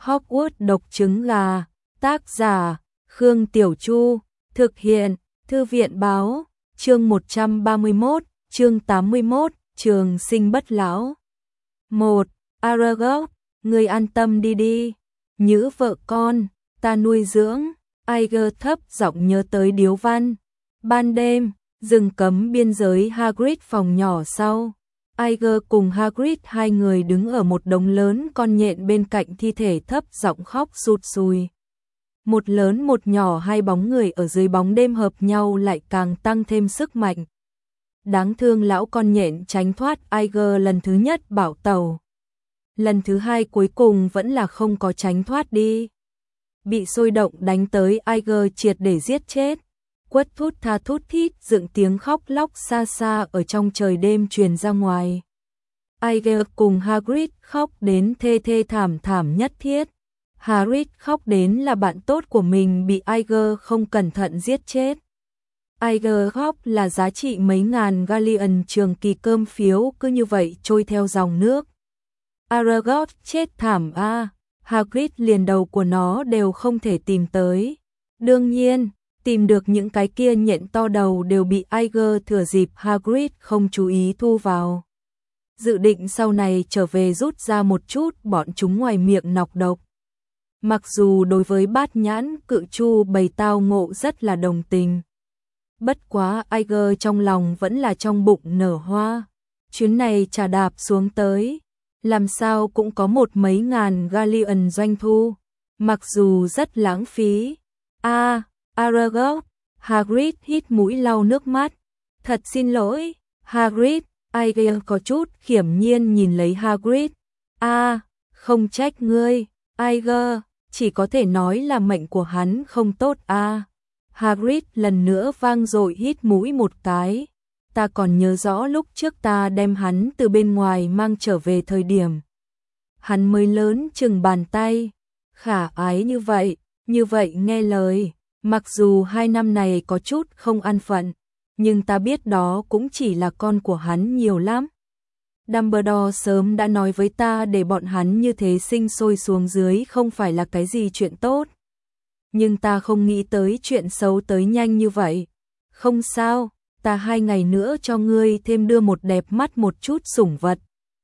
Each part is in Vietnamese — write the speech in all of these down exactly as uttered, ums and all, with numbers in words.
Hogwarts độc trứng gà, tác giả, Khương Tiểu Chu, thực hiện, Thư viện báo, chương một trăm ba mươi mốt, chương tám mươi mốt, trường sinh bất lão. một. Aragog, người an tâm đi đi, nhữ vợ con, ta nuôi dưỡng. Iger thấp giọng nhớ tới điếu văn. Ban đêm, rừng cấm biên giới Hagrid phòng nhỏ sau. Iger cùng Hagrid hai người đứng ở một đống lớn con nhện bên cạnh thi thể thấp giọng khóc sụt sùi. Một lớn một nhỏ hai bóng người ở dưới bóng đêm hợp nhau lại càng tăng thêm sức mạnh. Đáng thương lão con nhện tránh thoát Iger lần thứ nhất bảo tẩu. Lần thứ hai cuối cùng vẫn là không có tránh thoát đi. Bị sôi động đánh tới Iger triệt để giết chết. Quất thút tha thút thít dựng tiếng khóc lóc xa xa ở trong trời đêm truyền ra ngoài. Iger cùng Hagrid khóc đến thê thê thảm thảm nhất thiết. Hagrid khóc đến là bạn tốt của mình bị Iger không cẩn thận giết chết. Iger khóc là giá trị mấy ngàn galleon trường kỳ cơm phiếu cứ như vậy trôi theo dòng nước. Aragog chết thảm a, à. Hagrid liền đầu của nó đều không thể tìm tới. Đương nhiên, tìm được những cái kia nhện to đầu đều bị Iger thừa dịp Hagrid không chú ý thu vào. Dự định sau này trở về rút ra một chút bọn chúng ngoài miệng nọc độc. Mặc dù đối với bát nhãn cự chu bầy tao ngộ rất là đồng tình. Bất quá Iger trong lòng vẫn là trong bụng nở hoa. Chuyến này trà đạp xuống tới, làm sao cũng có một mấy ngàn galleon doanh thu. Mặc dù rất lãng phí. A, à, Aragog, Hagrid hít mũi lau nước mắt. Thật xin lỗi, Hagrid. Iger có chút khiểm nhiên nhìn lấy Hagrid. A, à, không trách ngươi, Iger, chỉ có thể nói là mệnh của hắn không tốt a. À. Hagrid lần nữa vang dội hít mũi một cái. Ta còn nhớ rõ lúc trước ta đem hắn từ bên ngoài mang trở về thời điểm. Hắn mới lớn chừng bàn tay, khả ái như vậy, như vậy nghe lời. Mặc dù hai năm này có chút không an phận, nhưng ta biết đó cũng chỉ là con của hắn nhiều lắm. Dumbledore sớm đã nói với ta để bọn hắn như thế sinh sôi xuống dưới không phải là cái gì chuyện tốt. Nhưng ta không nghĩ tới chuyện xấu tới nhanh như vậy. Không sao, ta hai ngày nữa cho ngươi thêm đưa một đẹp mắt một chút sủng vật.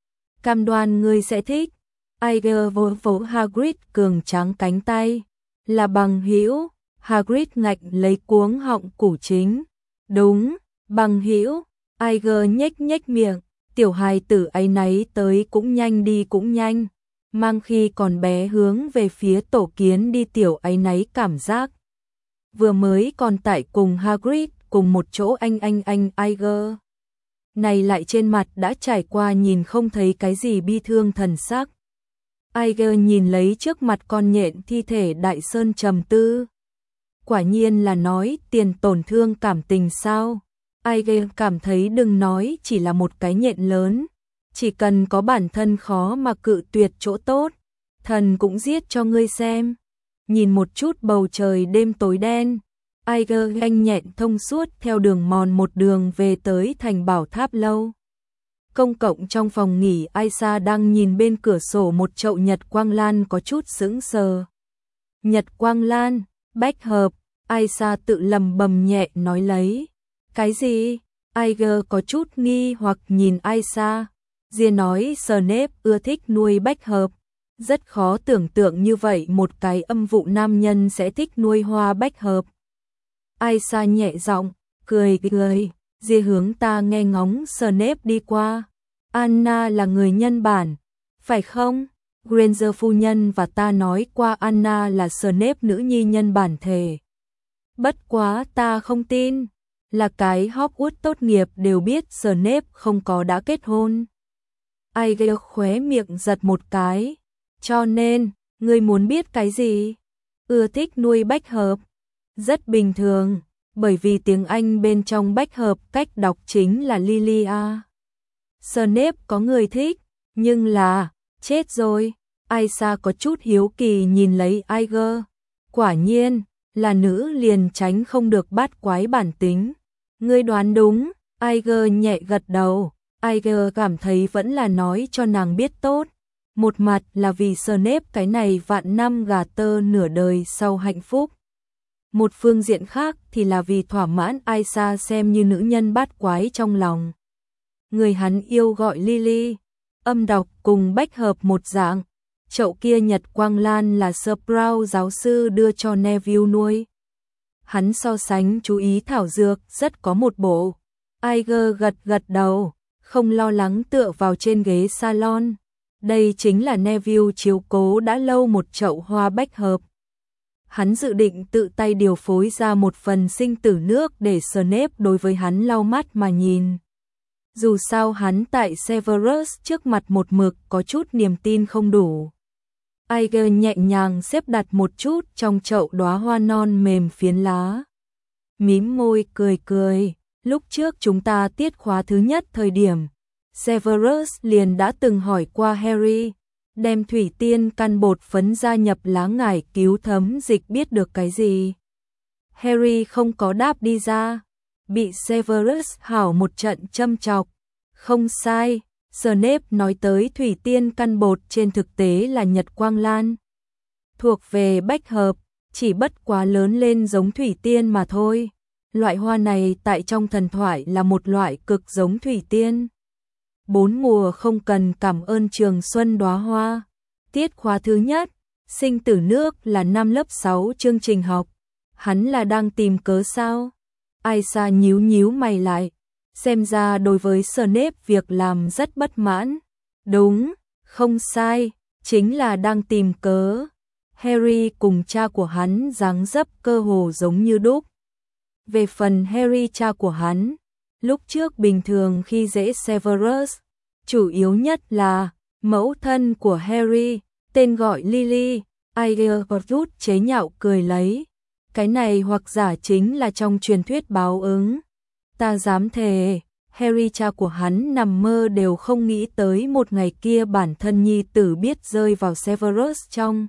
Cam đoan ngươi sẽ thích. Iger vỗ vỗ Hagrid cường tráng cánh tay. Là bằng hữu. Hagrid ngạch lấy cuống họng củ chính. Đúng, bằng hữu. Iger nhếch nhếch miệng. Tiểu hài tử ấy nấy tới cũng nhanh đi cũng nhanh. Mang khi còn bé hướng về phía tổ kiến đi tiểu ấy nấy cảm giác. Vừa mới còn tại cùng Hagrid cùng một chỗ anh anh anh Iger. Này lại trên mặt đã trải qua nhìn không thấy cái gì bi thương thần sắc. Iger nhìn lấy trước mặt con nhện thi thể đại sơn trầm tư. Quả nhiên là nói tiền tổn thương cảm tình sao. Iger cảm thấy đừng nói chỉ là một cái nhện lớn. Chỉ cần có bản thân khó mà cự tuyệt chỗ tốt. Thần cũng giết cho ngươi xem. Nhìn một chút bầu trời đêm tối đen. Iger nhanh nhẹn thông suốt theo đường mòn một đường về tới thành bảo tháp lâu. Công cộng trong phòng nghỉ Aisa đang nhìn bên cửa sổ một chậu nhật quang lan có chút sững sờ. Nhật quang lan, bách hợp, Aisa tự lầm bầm nhẹ nói lấy. Cái gì? Iger có chút nghi hoặc nhìn Aisa. Ria nói Snape ưa thích nuôi bách hợp. Rất khó tưởng tượng như vậy một cái âm vụ nam nhân sẽ thích nuôi hoa bách hợp. Aisa nhẹ giọng, cười cười, Ria hướng ta nghe ngóng Snape đi qua. Anna là người nhân bản, phải không? Granger phu nhân và ta nói qua Anna là Snape nữ nhi nhân bản thể. Bất quá ta không tin, là cái Hogwarts tốt nghiệp đều biết Snape không có đã kết hôn. Iger khóe miệng giật một cái, cho nên, ngươi muốn biết cái gì? Ưa thích nuôi bách hợp. Rất bình thường, bởi vì tiếng Anh bên trong bách hợp cách đọc chính là Lilia. Snape có người thích, nhưng là, chết rồi. Aisa có chút hiếu kỳ nhìn lấy Iger. Quả nhiên, là nữ liền tránh không được bát quái bản tính. Ngươi đoán đúng, Iger nhẹ gật đầu. Iger cảm thấy vẫn là nói cho nàng biết tốt. Một mặt là vì Snape cái này vạn năm gà tơ nửa đời sau hạnh phúc. Một phương diện khác thì là vì thỏa mãn Aisha xem như nữ nhân bát quái trong lòng. Người hắn yêu gọi Lily, âm đọc cùng bách hợp một dạng. Chậu kia Nhật Quang Lan là Sprout giáo sư đưa cho Neville nuôi. Hắn so sánh chú ý thảo dược rất có một bộ. Iger gật gật đầu, không lo lắng tựa vào trên ghế salon. Đây chính là Neville chiếu cố đã lâu một chậu hoa bách hợp. Hắn dự định tự tay điều phối ra một phần sinh tử nước để Snape đối với hắn lau mắt mà nhìn. Dù sao hắn tại Severus trước mặt một mực có chút niềm tin không đủ. Iger nhẹ nhàng xếp đặt một chút trong chậu đóa hoa non mềm phiến lá. Mím môi cười cười, lúc trước chúng ta tiết khóa thứ nhất thời điểm, Severus liền đã từng hỏi qua Harry, đem thủy tiên căn bột phấn gia nhập lá ngải cứu thấm dịch biết được cái gì. Harry không có đáp đi ra, bị Severus hảo một trận châm chọc. Không sai, Snape nói tới thủy tiên căn bột trên thực tế là Nhật Quang Lan. Thuộc về bách hợp, chỉ bất quá lớn lên giống thủy tiên mà thôi. Loại hoa này tại trong thần thoại là một loại cực giống thủy tiên. Bốn mùa không cần cảm ơn trường xuân đóa hoa. Tiết khóa thứ nhất, sinh tử nước là năm lớp sáu chương trình học. Hắn là đang tìm cớ sao? Aisha nhíu nhíu mày lại. Xem ra đối với Snape việc làm rất bất mãn. Đúng, không sai, chính là đang tìm cớ. Harry cùng cha của hắn dáng dấp cơ hồ giống như đúc. Về phần Harry cha của hắn, lúc trước bình thường khi dễ Severus, chủ yếu nhất là mẫu thân của Harry, tên gọi Lily. Iger rút chế nhạo cười lấy. Cái này hoặc giả chính là trong truyền thuyết báo ứng. Ta dám thề, Harry cha của hắn nằm mơ đều không nghĩ tới một ngày kia bản thân nhi tử biết rơi vào Severus trong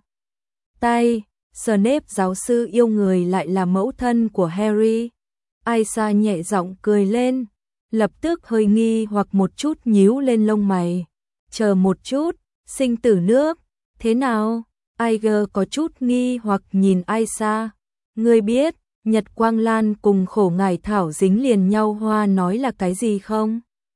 tay. Snape giáo sư yêu người lại là mẫu thân của Harry. Aisha nhẹ giọng cười lên, lập tức hơi nghi hoặc một chút nhíu lên lông mày. Chờ một chút, sinh tử nước, thế nào? Iger có chút nghi hoặc nhìn Aisha. Ngươi biết, Nhật Quang Lan cùng khổ ngải thảo dính liền nhau hoa nói là cái gì không?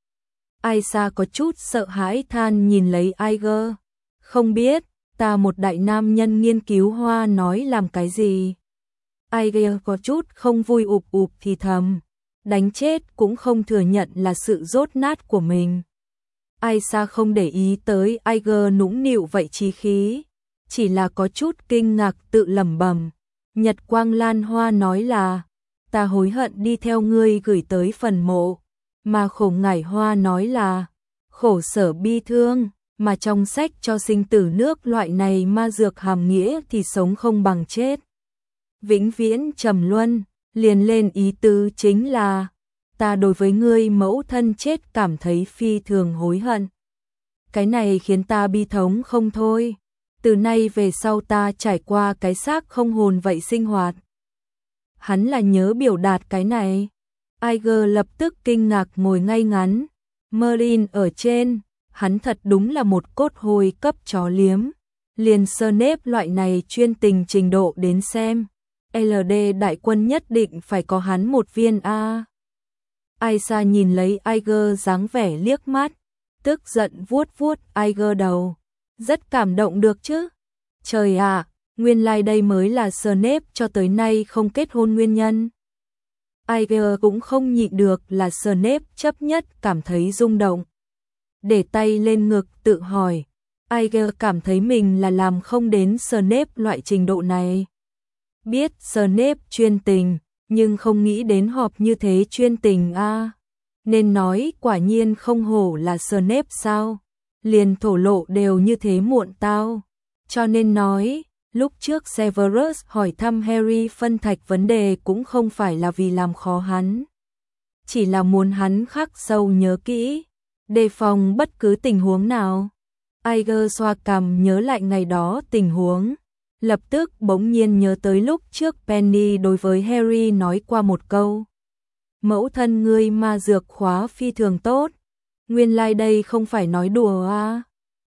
Aisha có chút sợ hãi than nhìn lấy Iger. Không biết, ta một đại nam nhân nghiên cứu hoa nói làm cái gì? Iger có chút không vui ụp ụp thì thầm. Đánh chết cũng không thừa nhận là sự dốt nát của mình. Aisha không để ý tới Iger nũng nịu vậy chí khí. Chỉ là có chút kinh ngạc tự lẩm bẩm. Nhật Quang Lan hoa nói là, ta hối hận đi theo ngươi gửi tới phần mộ, mà khổ ngải hoa nói là, khổ sở bi thương, mà trong sách cho sinh tử nước loại này ma dược hàm nghĩa thì sống không bằng chết. Vĩnh viễn trầm luân, liền lên ý tứ chính là, ta đối với ngươi mẫu thân chết cảm thấy phi thường hối hận. Cái này khiến ta bi thống không thôi. Từ nay về sau ta trải qua cái xác không hồn vậy sinh hoạt. Hắn là nhớ biểu đạt cái này. Iger lập tức kinh ngạc ngồi ngay ngắn. Merlin ở trên, hắn thật đúng là một cốt hồi cấp chó liếm. Liền Snape loại này chuyên tình trình độ đến xem. lờ đê đại quân nhất định phải có hắn một viên A. Aisha nhìn lấy Iger dáng vẻ liếc mắt, tức giận vuốt vuốt Iger đầu. Rất cảm động được chứ. Trời ạ, à, nguyên lai like đây mới là Snape cho tới nay không kết hôn nguyên nhân. Iger cũng không nhịn được là Snape chấp nhất cảm thấy rung động. Để tay lên ngực tự hỏi, Iger cảm thấy mình là làm không đến Snape loại trình độ này. Biết Snape chuyên tình, nhưng không nghĩ đến họp như thế chuyên tình a. À. Nên nói quả nhiên không hổ là Snape sao? Liền thổ lộ đều như thế muộn tao. Cho nên nói, lúc trước Severus hỏi thăm Harry phân thạch vấn đề cũng không phải là vì làm khó hắn. Chỉ là muốn hắn khắc sâu nhớ kỹ, đề phòng bất cứ tình huống nào. Iger xoa cằm nhớ lại ngày đó tình huống. Lập tức bỗng nhiên nhớ tới lúc trước Penny đối với Harry nói qua một câu. Mẫu thân ngươi ma dược khóa phi thường tốt. Nguyên lai like đây không phải nói đùa à.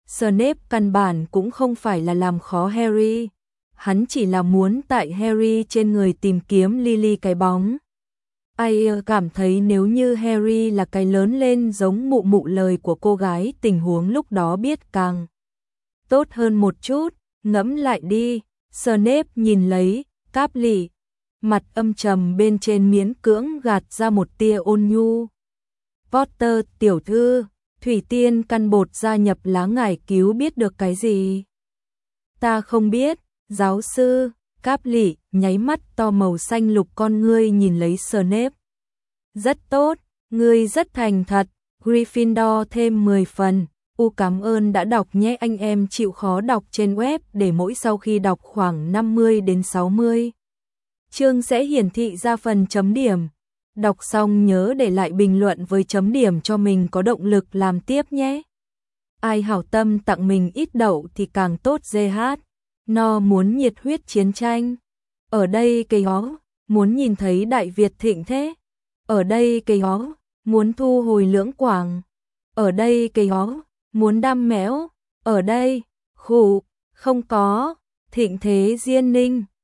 Snape căn bản cũng không phải là làm khó Harry, hắn chỉ là muốn tại Harry trên người tìm kiếm Lily cái bóng. Ai cảm thấy nếu như Harry là cái lớn lên giống mụ mụ lời của cô gái, tình huống lúc đó biết càng tốt hơn một chút, ngẫm lại đi. Snape nhìn lấy Cáp Lì, mặt âm trầm bên trên miễn cưỡng gạt ra một tia ôn nhu. Potter tiểu thư, thủy tiên căn bột gia nhập lá ngải cứu biết được cái gì? Ta không biết, giáo sư. Cáp Lì nháy mắt to màu xanh lục con ngươi nhìn lấy Snape. Rất tốt, ngươi rất thành thật, Gryffindor thêm mười phần. U cảm ơn đã đọc nhé, anh em chịu khó đọc trên web để mỗi sau khi đọc khoảng năm mươi đến sáu mươi chương sẽ hiển thị ra phần chấm điểm. Đọc xong nhớ để lại bình luận với chấm điểm cho mình có động lực làm tiếp nhé. Ai hảo tâm tặng mình ít đậu thì càng tốt. giê hát No muốn nhiệt huyết chiến tranh. Ở đây cây ó, muốn nhìn thấy Đại Việt thịnh thế. Ở đây cây ó, muốn thu hồi Lưỡng Quảng. Ở đây cây ó, muốn đam mẽo. Ở đây, khủ, không có, thịnh thế Diên Ninh.